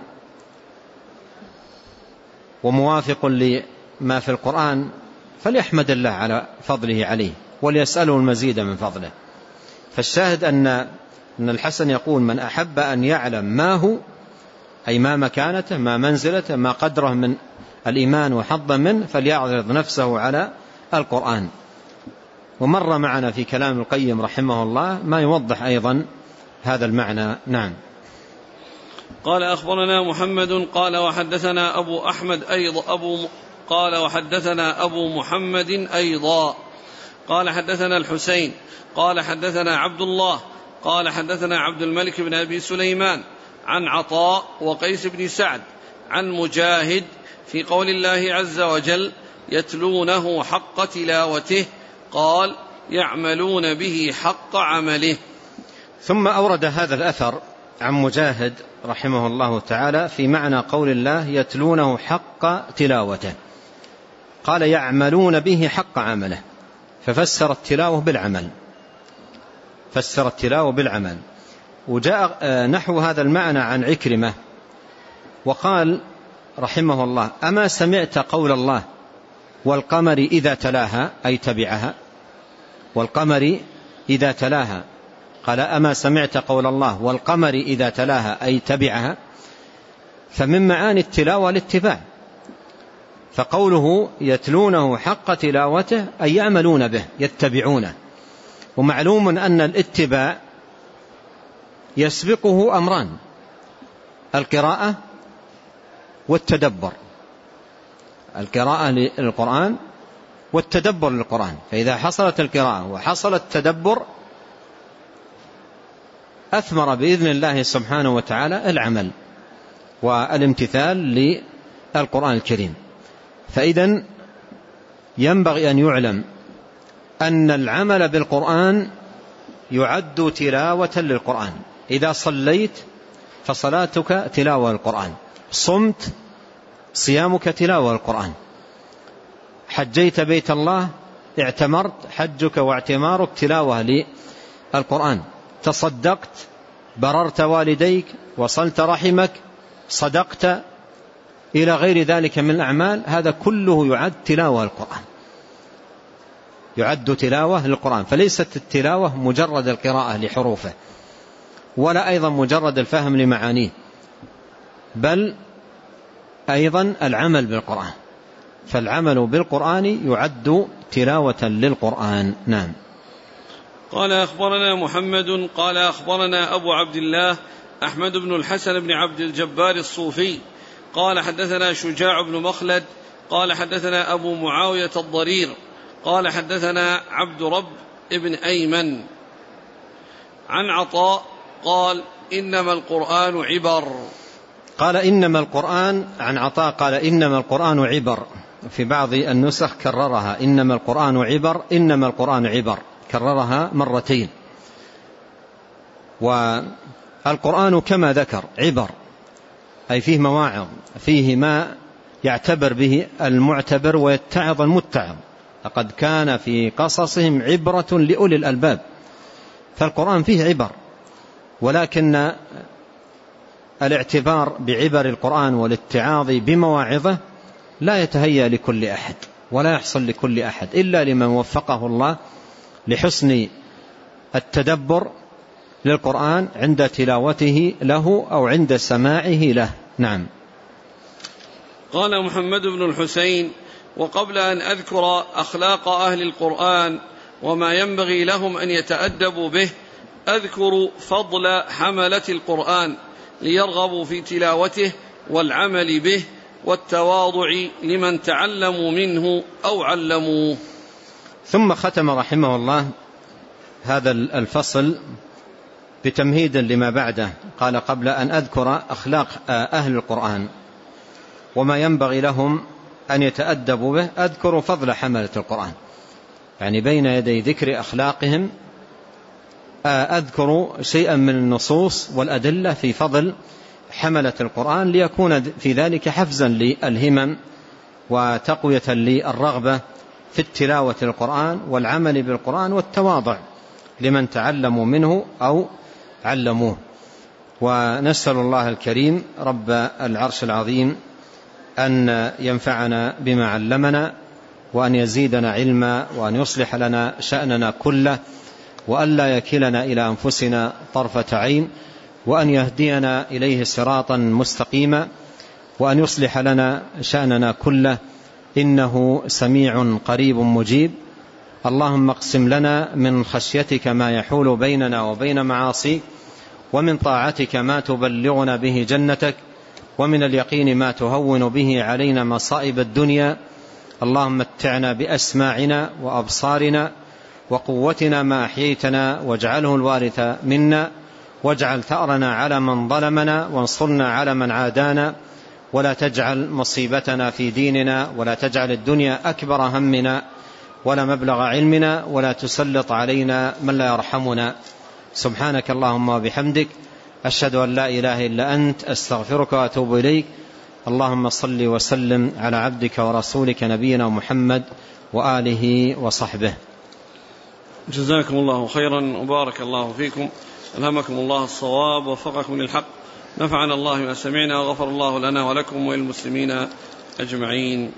وموافق لما في القرآن فليحمد الله على فضله عليه وليسأله المزيد من فضله. فالشاهد أن أن الحسن يقول: من أحب أن يعلم ما هو، أي ما مكانته، ما منزلته، ما قدره من الإيمان وحظه منه، فليعرض نفسه على القرآن. ومر معنا في كلام القيم رحمه الله ما يوضح أيضا هذا المعنى. نعم. قال: أخبرنا محمد قال وحدثنا أبو أحمد أيضا أبو قال وحدثنا أبو محمد أيضا قال حدثنا الحسين قال حدثنا عبد الله قال حدثنا عبد الملك بن أبي سليمان عن عطاء وقيس بن سعد عن مجاهد في قول الله عز وجل: يتلونه حق تلاوته، قال: يعملون به حق عمله. ثم أورد هذا الأثر عن مجاهد رحمه الله تعالى في معنى قول الله: يتلونه حق تلاوته، قال: يعملون به حق عمله، ففسر التلاوة بالعمل، فسر التلاوة بالعمل. وجاء نحو هذا المعنى عن عكرمة وقال رحمه الله: أما سمعت قول الله: والقمر إذا تلاها، أي تبعها، والقمر إذا تلاها. قال: أما سمعت قول الله: والقمر إذا تلاها، أي تبعها. فمن معاني التلاوة الاتباع، فقوله يتلونه حق تلاوته أي يعملون به، يتبعونه. ومعلوم أن الاتباع يسبقه أمران: القراءة والتدبر، القراءة للقرآن والتدبر للقرآن. فإذا حصلت القراءة وحصل التدبر أثمر بإذن الله سبحانه وتعالى العمل والامتثال للقرآن الكريم. فإذن ينبغي أن يعلم أن العمل بالقرآن يعد تلاوة للقرآن. إذا صليت فصلاتك تلاوة للقرآن، صمت صيامك تلاوة للقرآن، حجيت بيت الله، اعتمرت، حجك واعتمارك تلاوة للقرآن، تصدقت، بررت والديك، وصلت رحمك، صدقت، إلى غير ذلك من الأعمال، هذا كله يعد تلاوة للقرآن، يعد تلاوة للقرآن. فليست التلاوة مجرد القراءة لحروفه، ولا أيضا مجرد الفهم لمعانيه، بل أيضا العمل بالقرآن. فالعمل بالقرآن يعد تلاوة للقرآن. نعم. قال: أخبرنا محمد قال أخبرنا أبو عبد الله أحمد بن الحسن بن عبد الجبار الصوفي قال حدثنا شجاع بن مخلد قال حدثنا أبو معاوية الضرير قال حدثنا عبد رب ابن أيمن عن عطاء قال: إنما القرآن عبر. قال: إنما القرآن، عن عطاء قال: إنما القرآن عبر. في بعض النسخ كررها: إنما القرآن عبر، إنما القرآن عبر، كررها مرتين. والقرآن كما ذكر عبر، أي فيه مواعظ، فيه ما يعتبر به المعتبر ويتعظ المتعظ. لقد كان في قصصهم عبرة لأولي الألباب. فالقرآن فيه عبر، ولكن الاعتبار بعبر القرآن والاتعاظ بمواعظه لا يتهيأ لكل أحد ولا يحصل لكل أحد إلا لمن وفقه الله لحسن التدبر للقرآن عند تلاوته له أو عند سماعه له. نعم. قال محمد بن الحسين: وقبل أن أذكر أخلاق أهل القرآن وما ينبغي لهم أن يتأدبوا به أذكر فضل حملة القرآن ليرغبوا في تلاوته والعمل به والتواضع لمن تعلموا منه أو علموه. ثم ختم رحمه الله هذا الفصل بتمهيد لما بعده، قال: قبل أن أذكر أخلاق أهل القرآن وما ينبغي لهم أن يتأدبوا به أذكر فضل حملة القرآن، يعني بين يدي ذكر أخلاقهم أذكر شيئا من النصوص والأدلة في فضل حملة القرآن ليكون في ذلك حفزا للهمم وتقوية للرغبة في التلاوة القرآن والعمل بالقرآن والتواضع لمن تعلموا منه أو علموه. ونسأل الله الكريم رب العرش العظيم أن ينفعنا بما علمنا وأن يزيدنا علما وأن يصلح لنا شأننا كله وأن لا يكلنا إلى أنفسنا طرفة عين وأن يهدينا إليه صراطا مستقيما وأن يصلح لنا شأننا كله إنه سميع قريب مجيب. اللهم اقسم لنا من خشيتك ما يحول بيننا وبين معاصيك ومن طاعتك ما تبلغنا به جنتك ومن اليقين ما تهون به علينا مصائب الدنيا. اللهم متعنا بأسماعنا وأبصارنا وقوتنا ما أحييتنا واجعله الوارث منا واجعل ثأرنا على من ظلمنا وانصرنا على من عادانا ولا تجعل مصيبتنا في ديننا ولا تجعل الدنيا أكبر همنا ولا مبلغ علمنا ولا تسلط علينا من لا يرحمنا. سبحانك اللهم وبحمدك أشهد أن لا إله إلا أنت أستغفرك وأتوب إليك. اللهم صل وسلم على عبدك ورسولك نبينا محمد وآله وصحبه. جزاكم الله خيرا وبارك الله فيكم، ألهمكم الله الصواب ووفقكم للحق، نفعنا الله ما سمعنا وغفر الله لنا ولكم وللمسلمين أجمعين.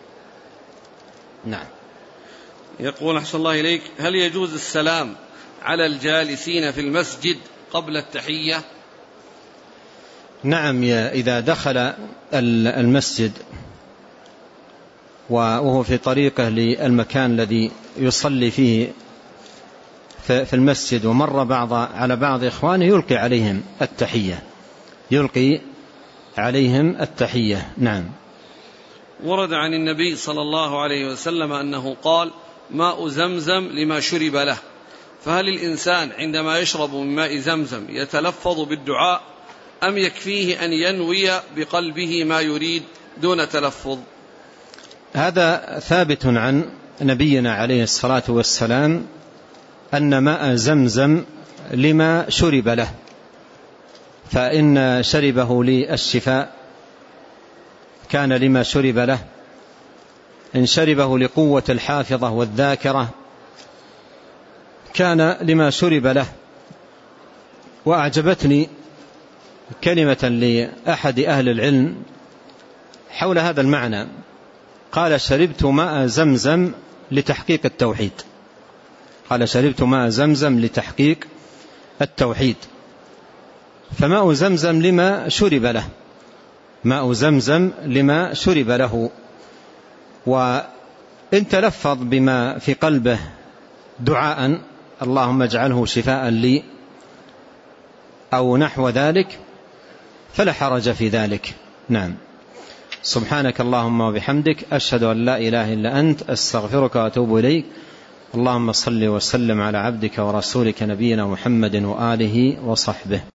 نعم. يقول أحسن الله إليك: هل يجوز السلام على الجالسين في المسجد قبل التحية؟ نعم، إذا دخل المسجد وهو في طريقه للمكان الذي يصلي فيه في المسجد ومر بعض على بعض إخوانه يلقي عليهم التحية يلقي عليهم التحية. نعم. ورد عن النبي صلى الله عليه وسلم أنه قال: ماء زمزم لما شرب له، فهل الإنسان عندما يشرب من ماء زمزم يتلفظ بالدعاء أم يكفيه أن ينوي بقلبه ما يريد دون تلفظ؟ هذا ثابت عن نبينا عليه الصلاة والسلام أن ماء زمزم لما شرب له، فإن شربه للشفاء كان لما شرب له، إن شربه لقوة الحافظة والذاكرة كان لما شرب له. وأعجبتني كلمة لأحد أهل العلم حول هذا المعنى، قال: شربت ماء زمزم لتحقيق التوحيد. قال: شربت ماء زمزم لتحقيق التوحيد. فماء زمزم لما شرب له، ماء زمزم لما شرب له. وإن تلفظ بما في قلبه دعاء اللهم اجعله شفاء لي أو نحو ذلك فلا حرج في ذلك. نعم. سبحانك اللهم وبحمدك أشهد أن لا إله إلا أنت أستغفرك وأتوب إليك. اللهم صل وسلم على عبدك ورسولك نبينا محمد وآله وصحبه.